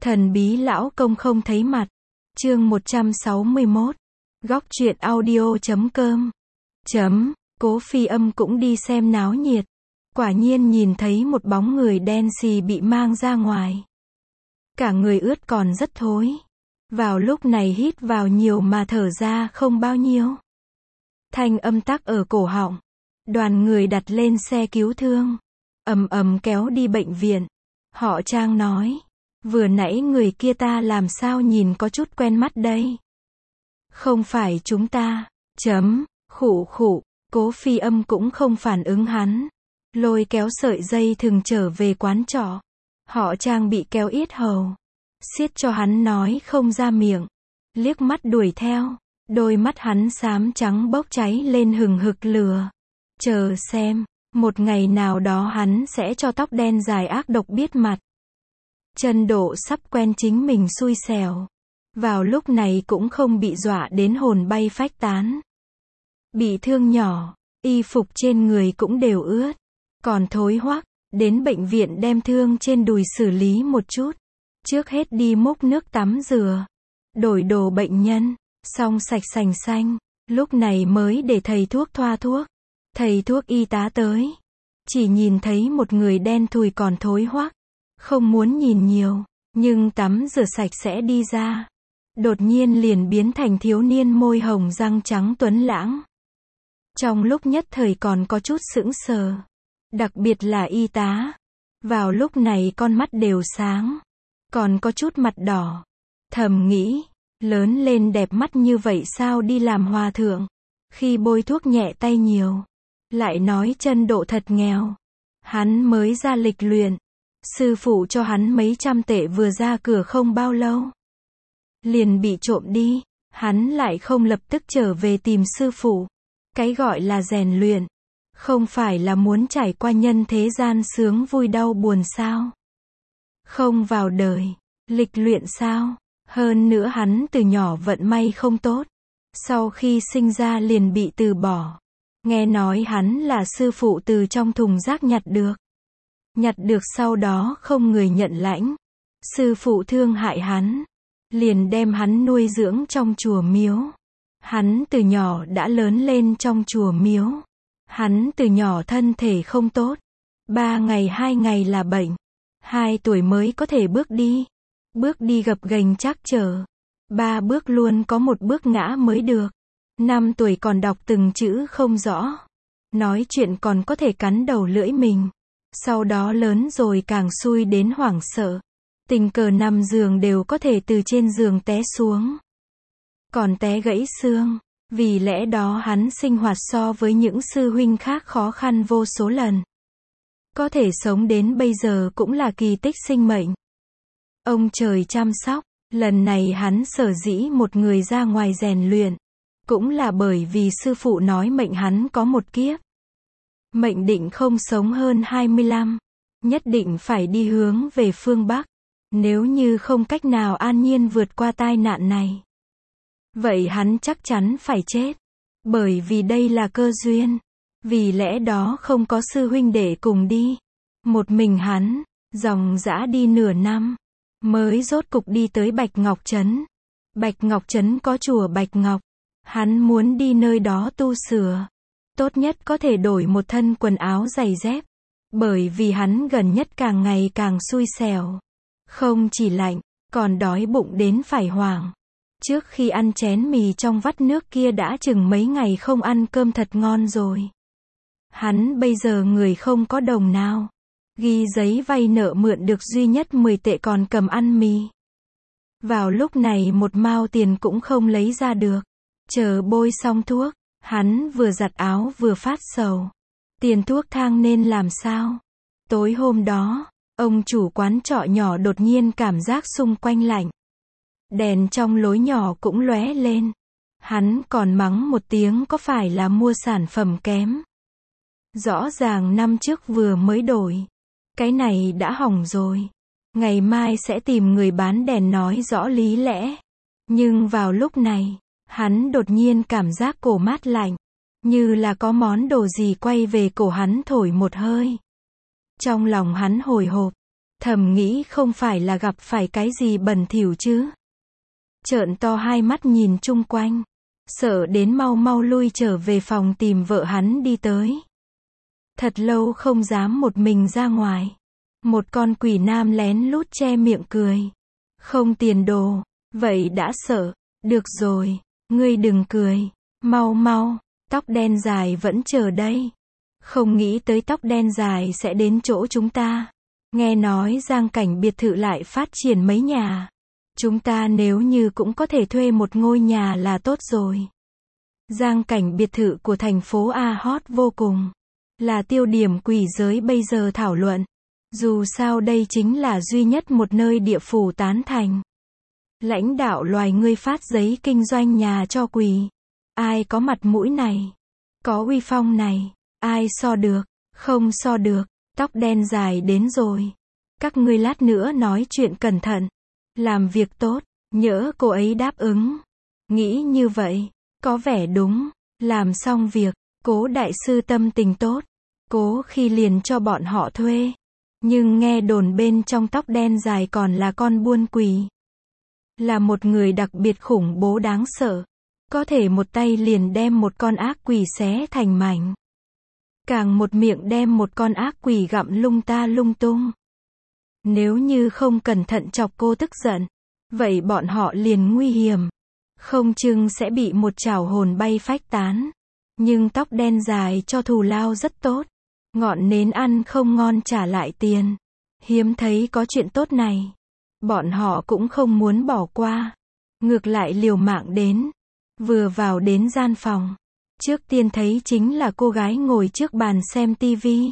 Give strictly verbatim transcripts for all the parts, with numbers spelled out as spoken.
Thần bí lão công không thấy mặt. Chương một trăm sáu mươi mốt. Góc truyện audio chấm com. Chấm. Cố Phi Âm cũng đi xem náo nhiệt. Quả nhiên nhìn thấy một bóng người đen xì bị mang ra ngoài. Cả người ướt còn rất thối. Vào lúc này hít vào nhiều mà thở ra không bao nhiêu. Thanh âm tắc ở cổ họng. Đoàn người đặt lên xe cứu thương. Ầm ầm kéo đi bệnh viện. Họ Trang nói. Vừa nãy người kia ta làm sao nhìn có chút quen mắt đây. Không phải chúng ta. Chấm. Khụ khụ. Cố Phi Âm cũng không phản ứng hắn. Lôi kéo sợi dây thừng trở về quán trọ. Họ Trang bị kéo yết hầu. Xiết cho hắn nói không ra miệng. Liếc mắt đuổi theo. Đôi mắt hắn xám trắng bốc cháy lên hừng hực lửa. Chờ xem. Một ngày nào đó hắn sẽ cho tóc đen dài ác độc biết mặt. Trần Độ sắp quen chính mình xui xẻo. Vào lúc này cũng không bị dọa đến hồn bay phách tán. Bị thương nhỏ, y phục trên người cũng đều ướt. Còn thối hoắc, đến bệnh viện đem thương trên đùi xử lý một chút. Trước hết đi múc nước tắm rửa. Đổi đồ bệnh nhân, xong sạch sành xanh. Lúc này mới để thầy thuốc thoa thuốc. Thầy thuốc y tá tới. Chỉ nhìn thấy một người đen thùi còn thối hoắc. Không muốn nhìn nhiều, nhưng tắm rửa sạch sẽ đi ra. Đột nhiên liền biến thành thiếu niên môi hồng răng trắng tuấn lãng. Trong lúc nhất thời còn có chút sững sờ. Đặc biệt là y tá. Vào lúc này con mắt đều sáng. Còn có chút mặt đỏ. Thầm nghĩ, lớn lên đẹp mắt như vậy sao đi làm hòa thượng. Khi bôi thuốc nhẹ tay nhiều. Lại nói Trần Độ thật nghèo. Hắn mới ra lịch luyện. Sư phụ cho hắn mấy trăm tệ vừa ra cửa không bao lâu. Liền bị trộm đi. Hắn lại không lập tức trở về tìm sư phụ. Cái gọi là rèn luyện. Không phải là muốn trải qua nhân thế gian sướng vui đau buồn sao. Không vào đời. Lịch luyện sao. Hơn nữa hắn từ nhỏ vận may không tốt. Sau khi sinh ra liền bị từ bỏ. Nghe nói hắn là sư phụ từ trong thùng rác nhặt được. Nhặt được sau đó không người nhận lãnh. Sư phụ thương hại hắn. Liền đem hắn nuôi dưỡng trong chùa miếu. Hắn từ nhỏ đã lớn lên trong chùa miếu. Hắn từ nhỏ thân thể không tốt. Ba ngày hai ngày là bệnh. Hai tuổi mới có thể bước đi. Bước đi gập ghềnh trắc trở. Ba bước luôn có một bước ngã mới được. Năm tuổi còn đọc từng chữ không rõ. Nói chuyện còn có thể cắn đầu lưỡi mình. Sau đó lớn rồi càng xui đến hoảng sợ. Tình cờ nằm giường đều có thể từ trên giường té xuống. Còn té gãy xương. Vì lẽ đó hắn sinh hoạt so với những sư huynh khác khó khăn vô số lần. Có thể sống đến bây giờ cũng là kỳ tích sinh mệnh. Ông trời chăm sóc. Lần này hắn sở dĩ một người ra ngoài rèn luyện. Cũng là bởi vì sư phụ nói mệnh hắn có một kiếp. Mệnh định không sống hơn hai mươi lăm. Nhất định phải đi hướng về phương Bắc. Nếu như không cách nào an nhiên vượt qua tai nạn này. Vậy hắn chắc chắn phải chết. Bởi vì đây là cơ duyên. Vì lẽ đó không có sư huynh đệ cùng đi. Một mình hắn, dòng dã đi nửa năm. Mới rốt cục đi tới Bạch Ngọc Trấn. Bạch Ngọc Trấn có chùa Bạch Ngọc. Hắn muốn đi nơi đó tu sửa. Tốt nhất có thể đổi một thân quần áo giày dép. Bởi vì hắn gần nhất càng ngày càng xui xẻo. Không chỉ lạnh, còn đói bụng đến phải hoảng. Trước khi ăn chén mì trong vắt nước kia đã chừng mấy ngày không ăn cơm thật ngon rồi. Hắn bây giờ người không có đồng nào. Ghi giấy vay nợ mượn được duy nhất mười tệ còn cầm ăn mì. Vào lúc này một mao tiền cũng không lấy ra được. Chờ bôi xong thuốc, hắn vừa giặt áo vừa phát sầu. Tiền thuốc thang nên làm sao? Tối hôm đó, ông chủ quán trọ nhỏ đột nhiên cảm giác xung quanh lạnh. Đèn trong lối nhỏ cũng lóe lên. Hắn còn mắng một tiếng có phải là mua sản phẩm kém. Rõ ràng năm trước vừa mới đổi. Cái này đã hỏng rồi. Ngày mai sẽ tìm người bán đèn nói rõ lý lẽ. Nhưng vào lúc này, hắn đột nhiên cảm giác cổ mát lạnh. Như là có món đồ gì quay về cổ hắn thổi một hơi. Trong lòng hắn hồi hộp. Thầm nghĩ không phải là gặp phải cái gì bẩn thỉu chứ. Trợn to hai mắt nhìn chung quanh. Sợ đến mau mau lui trở về phòng tìm vợ hắn đi tới. Thật lâu không dám một mình ra ngoài. Một con quỷ nam lén lút che miệng cười. Không tiền đồ, vậy đã sợ. Được rồi, ngươi đừng cười. Mau mau, tóc đen dài vẫn chờ đây. Không nghĩ tới tóc đen dài sẽ đến chỗ chúng ta. Nghe nói Giang Cảnh biệt thự lại phát triển mấy nhà. Chúng ta nếu như cũng có thể thuê một ngôi nhà là tốt rồi. Giang Cảnh biệt thự của thành phố A hot vô cùng. Là tiêu điểm quỷ giới bây giờ thảo luận. Dù sao đây chính là duy nhất một nơi địa phủ tán thành. Lãnh đạo loài ngươi phát giấy kinh doanh nhà cho quỷ. Ai có mặt mũi này? Có uy phong này? Ai so được? Không so được. Tóc đen dài đến rồi. Các ngươi lát nữa nói chuyện cẩn thận. Làm việc tốt. Nhỡ cô ấy đáp ứng. Nghĩ như vậy. Có vẻ đúng. Làm xong việc. Cố đại sư tâm tình tốt. Cố khi liền cho bọn họ thuê. Nhưng nghe đồn bên trong tóc đen dài còn là con buôn quỷ. Là một người đặc biệt khủng bố đáng sợ. Có thể một tay liền đem một con ác quỷ xé thành mảnh. Càng một miệng đem một con ác quỷ gặm lung ta lung tung. Nếu như không cẩn thận chọc cô tức giận, vậy bọn họ liền nguy hiểm. Không chừng sẽ bị một chảo hồn bay phách tán. Nhưng tóc đen dài cho thù lao rất tốt. Ngọn nến ăn không ngon trả lại tiền. Hiếm thấy có chuyện tốt này. Bọn họ cũng không muốn bỏ qua. Ngược lại liều mạng đến. Vừa vào đến gian phòng. Trước tiên thấy chính là cô gái ngồi trước bàn xem tivi.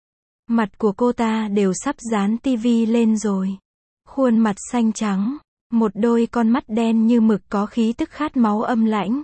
Mặt của cô ta đều sắp dán tivi lên rồi. Khuôn mặt xanh trắng. Một đôi con mắt đen như mực có khí tức khát máu âm lãnh.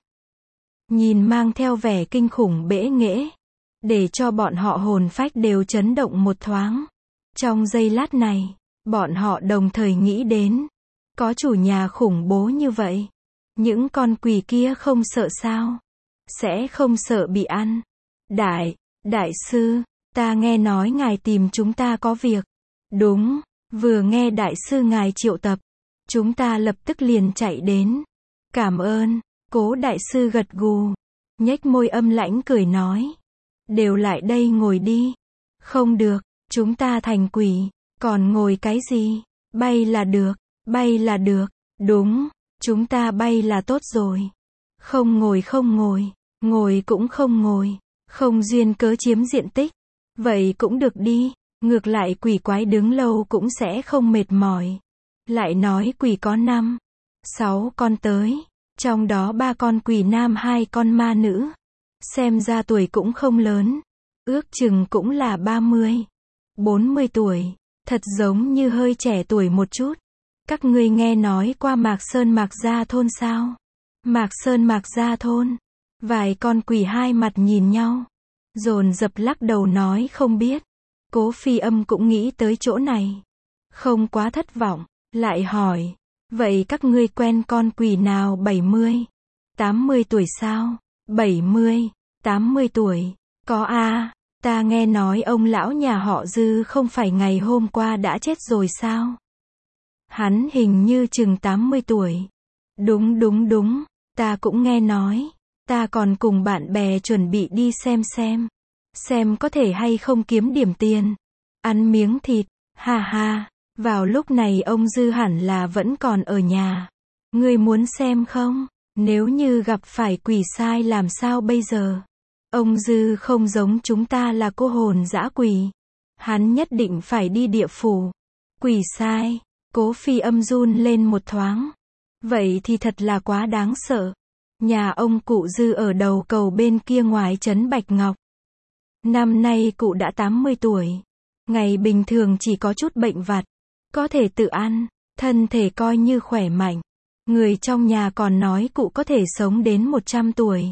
Nhìn mang theo vẻ kinh khủng bẽ nghễ. Để cho bọn họ hồn phách đều chấn động một thoáng. Trong giây lát này, bọn họ đồng thời nghĩ đến. Có chủ nhà khủng bố như vậy. Những con quỷ kia không sợ sao? Sẽ không sợ bị ăn. Đại, đại sư, ta nghe nói ngài tìm chúng ta có việc. Đúng, vừa nghe đại sư ngài triệu tập. Chúng ta lập tức liền chạy đến. Cảm ơn, cố đại sư gật gù. Nhếch môi âm lãnh cười nói. Đều lại đây ngồi đi. Không được, chúng ta thành quỷ. Còn ngồi cái gì? Bay là được, bay là được. Đúng, chúng ta bay là tốt rồi. Không ngồi không ngồi, ngồi cũng không ngồi. Không duyên cớ chiếm diện tích. Vậy cũng được đi. Ngược lại quỷ quái đứng lâu cũng sẽ không mệt mỏi. Lại nói quỷ có năm, sáu con tới. Trong đó ba con quỷ nam hai con ma nữ. Xem ra tuổi cũng không lớn. Ước chừng cũng là ba mươi, bốn mươi tuổi. Thật giống như hơi trẻ tuổi một chút. Các ngươi nghe nói qua Mạc Sơn Mạc Gia Thôn sao? Mạc Sơn Mạc Gia Thôn. Vài con quỷ hai mặt nhìn nhau. Dồn dập lắc đầu nói không biết. Cố Phi Âm cũng nghĩ tới chỗ này. Không quá thất vọng. Lại hỏi. Vậy các ngươi quen con quỷ nào bảy mươi, tám mươi tuổi sao? bảy mươi, tám mươi tuổi. Có a à, ta nghe nói ông lão nhà họ Dư không phải ngày hôm qua đã chết rồi sao? Hắn hình như chừng tám mươi tuổi. Đúng đúng đúng, ta cũng nghe nói. Ta còn cùng bạn bè chuẩn bị đi xem xem. Xem có thể hay không kiếm điểm tiền. Ăn miếng thịt, ha ha. Vào lúc này ông Dư hẳn là vẫn còn ở nhà. Ngươi muốn xem không? Nếu như gặp phải quỷ sai làm sao bây giờ? Ông Dư không giống chúng ta là cô hồn dã quỷ. Hắn nhất định phải đi địa phủ. Quỷ sai. Cố Phi Âm run lên một thoáng. Vậy thì thật là quá đáng sợ. Nhà ông cụ Dư ở đầu cầu bên kia ngoài trấn Bạch Ngọc. Năm nay cụ đã tám mươi tuổi. Ngày bình thường chỉ có chút bệnh vặt. Có thể tự ăn. Thân thể coi như khỏe mạnh. Người trong nhà còn nói cụ có thể sống đến một trăm tuổi.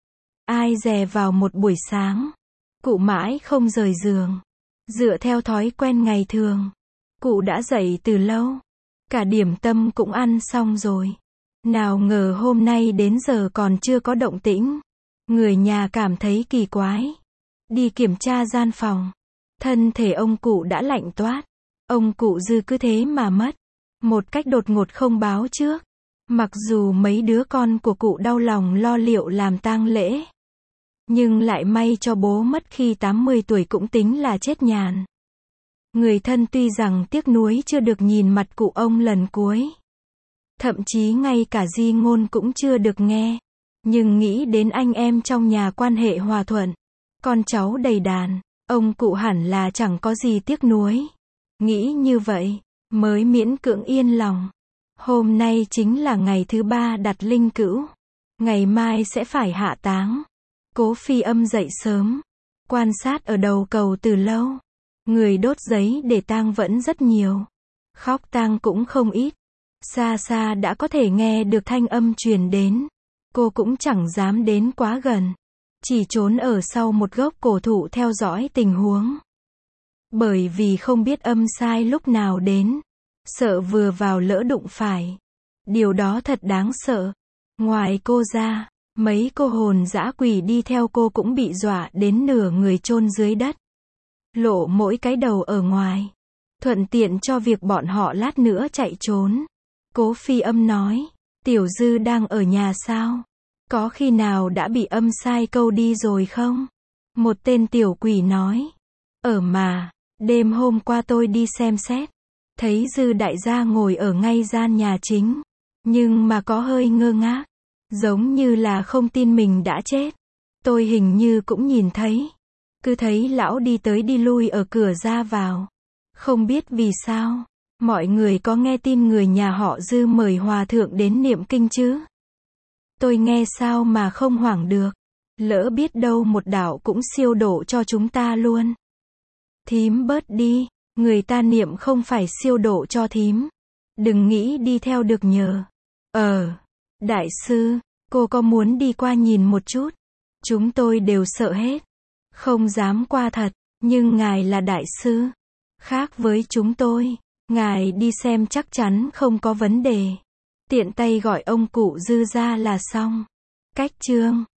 Ai dè vào một buổi sáng. Cụ mãi không rời giường. Dựa theo thói quen ngày thường. Cụ đã dậy từ lâu. Cả điểm tâm cũng ăn xong rồi. Nào ngờ hôm nay đến giờ còn chưa có động tĩnh. Người nhà cảm thấy kỳ quái. Đi kiểm tra gian phòng. Thân thể ông cụ đã lạnh toát. Ông cụ Dư cứ thế mà mất. Một cách đột ngột không báo trước. Mặc dù mấy đứa con của cụ đau lòng lo liệu làm tang lễ. Nhưng lại may cho bố mất khi tám mươi tuổi cũng tính là chết nhàn. Người thân tuy rằng tiếc nuối chưa được nhìn mặt cụ ông lần cuối. Thậm chí ngay cả di ngôn cũng chưa được nghe. Nhưng nghĩ đến anh em trong nhà quan hệ hòa thuận. Con cháu đầy đàn. Ông cụ hẳn là chẳng có gì tiếc nuối. Nghĩ như vậy, mới miễn cưỡng yên lòng. Hôm nay chính là ngày thứ ba đặt linh cữu. Ngày mai sẽ phải hạ táng. Cố Phi Âm dậy sớm. Quan sát ở đầu cầu từ lâu. Người đốt giấy để tang vẫn rất nhiều. Khóc tang cũng không ít. Xa xa đã có thể nghe được thanh âm truyền đến. Cô cũng chẳng dám đến quá gần. Chỉ trốn ở sau một gốc cổ thụ theo dõi tình huống. Bởi vì không biết âm sai lúc nào đến. Sợ vừa vào lỡ đụng phải. Điều đó thật đáng sợ. Ngoài cô ra, mấy cô hồn dã quỷ đi theo cô cũng bị dọa đến nửa người chôn dưới đất. Lộ mỗi cái đầu ở ngoài. Thuận tiện cho việc bọn họ lát nữa chạy trốn. Cố Phi Âm nói. Tiểu Dư đang ở nhà sao? Có khi nào đã bị âm sai câu đi rồi không? Một tên tiểu quỷ nói. Ở mà, đêm hôm qua tôi đi xem xét. Thấy Dư đại gia ngồi ở ngay gian nhà chính. Nhưng mà có hơi ngơ ngác. Giống như là không tin mình đã chết. Tôi hình như cũng nhìn thấy. Cứ thấy lão đi tới đi lui ở cửa ra vào. Không biết vì sao. Mọi người có nghe tin người nhà họ Dư mời hòa thượng đến niệm kinh chứ? Tôi nghe sao mà không hoảng được. Lỡ biết đâu một đạo cũng siêu độ cho chúng ta luôn. Thím bớt đi. Người ta niệm không phải siêu độ cho thím. Đừng nghĩ đi theo được nhờ. Ờ. Đại sư, cô có muốn đi qua nhìn một chút? Chúng tôi đều sợ hết. Không dám qua thật. Nhưng ngài là đại sư. Khác với chúng tôi. Ngài đi xem chắc chắn không có vấn đề. Tiện tay gọi ông cụ Dư ra là xong. Cách chương